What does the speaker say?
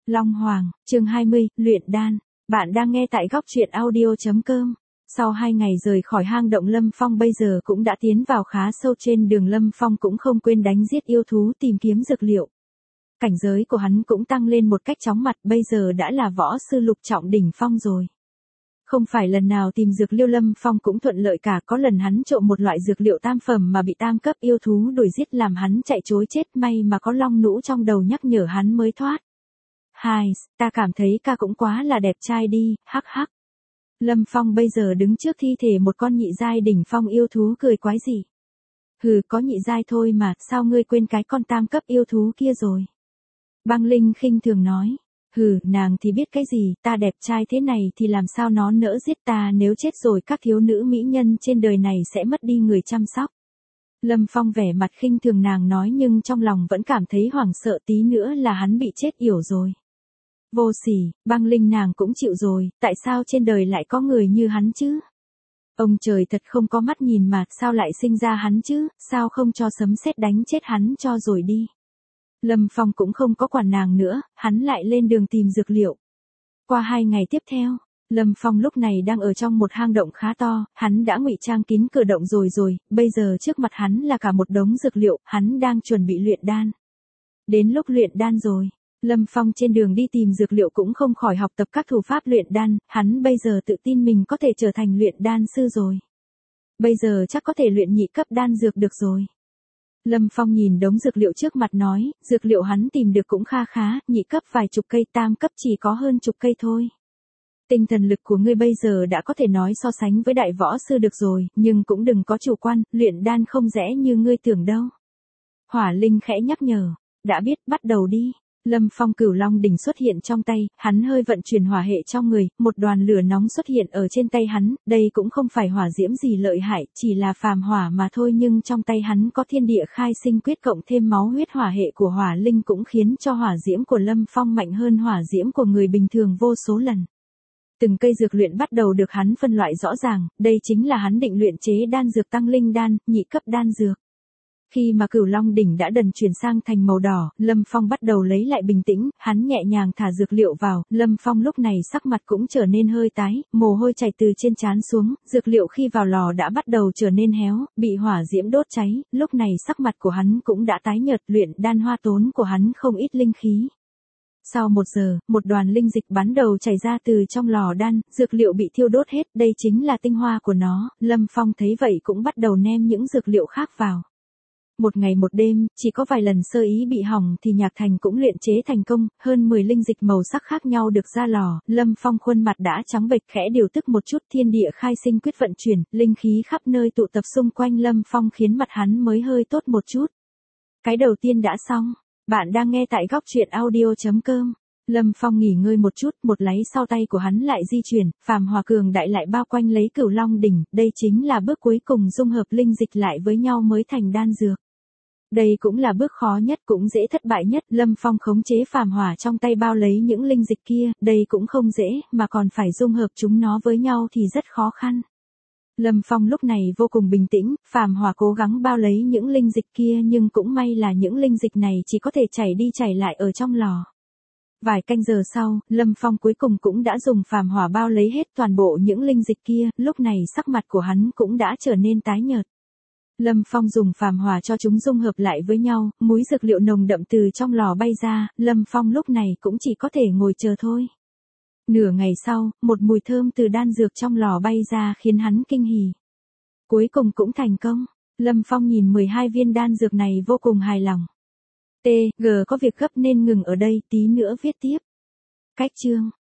Long Hoàng, chương 20, luyện đan. Bạn đang nghe tại góc truyện audio.com. Sau 2 ngày rời khỏi hang động Lâm Phong bây giờ cũng đã tiến vào khá sâu, trên đường Lâm Phong cũng không quên đánh giết yêu thú tìm kiếm dược liệu. Cảnh giới của hắn cũng tăng lên một cách chóng mặt, bây giờ đã là võ sư lục trọng đỉnh phong rồi. Không phải lần nào tìm dược liệu Lâm Phong cũng thuận lợi cả, có lần hắn trộm một loại dược liệu tam phẩm mà bị tam cấp yêu thú đuổi giết làm hắn chạy trối chết, may mà có long nũ trong đầu nhắc nhở hắn mới thoát. Hai, ta cảm thấy ca cũng quá là đẹp trai đi, hắc hắc. Lâm Phong bây giờ đứng trước thi thể một con nhị giai đỉnh phong yêu thú cười quái dị. Hừ, có nhị giai thôi mà, sao ngươi quên cái con tam cấp yêu thú kia rồi? Băng Linh khinh thường nói. Hừ, nàng thì biết cái gì, ta đẹp trai thế này thì làm sao nó nỡ giết ta, nếu chết rồi các thiếu nữ mỹ nhân trên đời này sẽ mất đi người chăm sóc. Lâm Phong vẻ mặt khinh thường nàng nói, nhưng trong lòng vẫn cảm thấy hoảng sợ, tí nữa là hắn bị chết yểu rồi. Vô sỉ, Băng Linh nàng cũng chịu rồi, tại sao trên đời lại có người như hắn chứ? Ông trời thật không có mắt nhìn mà, sao lại sinh ra hắn chứ, sao không cho sấm sét đánh chết hắn cho rồi đi. Lâm Phong cũng không có quản nàng nữa, hắn lại lên đường tìm dược liệu. Qua 2 ngày tiếp theo, Lâm Phong lúc này đang ở trong một hang động khá to, hắn đã ngụy trang kín cửa động rồi, bây giờ trước mặt hắn là cả một đống dược liệu, hắn đang chuẩn bị luyện đan. Đến lúc luyện đan rồi, Lâm Phong trên đường đi tìm dược liệu cũng không khỏi học tập các thủ pháp luyện đan, hắn bây giờ tự tin mình có thể trở thành luyện đan sư rồi. Bây giờ chắc có thể luyện nhị cấp đan dược được rồi. Lâm Phong nhìn đống dược liệu trước mặt nói, dược liệu hắn tìm được cũng kha khá, nhị cấp vài chục cây, tam cấp chỉ có hơn chục cây thôi. Tinh thần lực của ngươi bây giờ đã có thể nói so sánh với đại võ sư được rồi, nhưng cũng đừng có chủ quan, luyện đan không dễ như ngươi tưởng đâu. Hỏa Linh khẽ nhắc nhở, đã biết, bắt đầu đi. Lâm Phong cửu long đỉnh xuất hiện trong tay, hắn hơi vận chuyển hỏa hệ trong người, một đoàn lửa nóng xuất hiện ở trên tay hắn, đây cũng không phải hỏa diễm gì lợi hại, chỉ là phàm hỏa mà thôi, nhưng trong tay hắn có thiên địa khai sinh quyết cộng thêm máu huyết hỏa hệ của hỏa linh cũng khiến cho hỏa diễm của Lâm Phong mạnh hơn hỏa diễm của người bình thường vô số lần. Từng cây dược luyện bắt đầu được hắn phân loại rõ ràng, đây chính là hắn định luyện chế đan dược tăng linh đan, nhị cấp đan dược. Khi mà cửu long đỉnh đã dần chuyển sang thành màu đỏ, Lâm Phong bắt đầu lấy lại bình tĩnh, hắn nhẹ nhàng thả dược liệu vào, Lâm Phong lúc này sắc mặt cũng trở nên hơi tái, mồ hôi chảy từ trên trán xuống, dược liệu khi vào lò đã bắt đầu trở nên héo, bị hỏa diễm đốt cháy, lúc này sắc mặt của hắn cũng đã tái nhợt, luyện đan hoa tốn của hắn không ít linh khí. Sau 1 giờ, một đoàn linh dịch bắn đầu chảy ra từ trong lò đan, dược liệu bị thiêu đốt hết, đây chính là tinh hoa của nó, Lâm Phong thấy vậy cũng bắt đầu nêm những dược liệu khác vào. 1 ngày 1 đêm, chỉ có vài lần sơ ý bị hỏng thì Nhạc Thành cũng luyện chế thành công, hơn 10 linh dịch màu sắc khác nhau được ra lò, Lâm Phong khuôn mặt đã trắng bệch, khẽ điều tức một chút, thiên địa khai sinh quyết vận chuyển, linh khí khắp nơi tụ tập xung quanh Lâm Phong khiến mặt hắn mới hơi tốt một chút. Cái đầu tiên đã xong, bạn đang nghe tại góc truyện audio.com. Lâm Phong nghỉ ngơi một chút, một láy sau tay của hắn lại di chuyển, phàm hỏa cường đại lại bao quanh lấy cửu long đỉnh, đây chính là bước cuối cùng dung hợp linh dịch lại với nhau mới thành đan dược. Đây cũng là bước khó nhất cũng dễ thất bại nhất, Lâm Phong khống chế phàm hỏa trong tay bao lấy những linh dịch kia, đây cũng không dễ, mà còn phải dung hợp chúng nó với nhau thì rất khó khăn. Lâm Phong lúc này vô cùng bình tĩnh, phàm hỏa cố gắng bao lấy những linh dịch kia nhưng cũng may là những linh dịch này chỉ có thể chảy đi chảy lại ở trong lò. Vài canh giờ sau, Lâm Phong cuối cùng cũng đã dùng phàm hỏa bao lấy hết toàn bộ những linh dịch kia, lúc này sắc mặt của hắn cũng đã trở nên tái nhợt. Lâm Phong dùng phàm hỏa cho chúng dung hợp lại với nhau, múi dược liệu nồng đậm từ trong lò bay ra, Lâm Phong lúc này cũng chỉ có thể ngồi chờ thôi. Nửa ngày sau, một mùi thơm từ đan dược trong lò bay ra khiến hắn kinh hỉ. Cuối cùng cũng thành công, Lâm Phong nhìn 12 viên đan dược này vô cùng hài lòng. G có việc gấp nên ngừng ở đây, tí nữa viết tiếp. Cách chương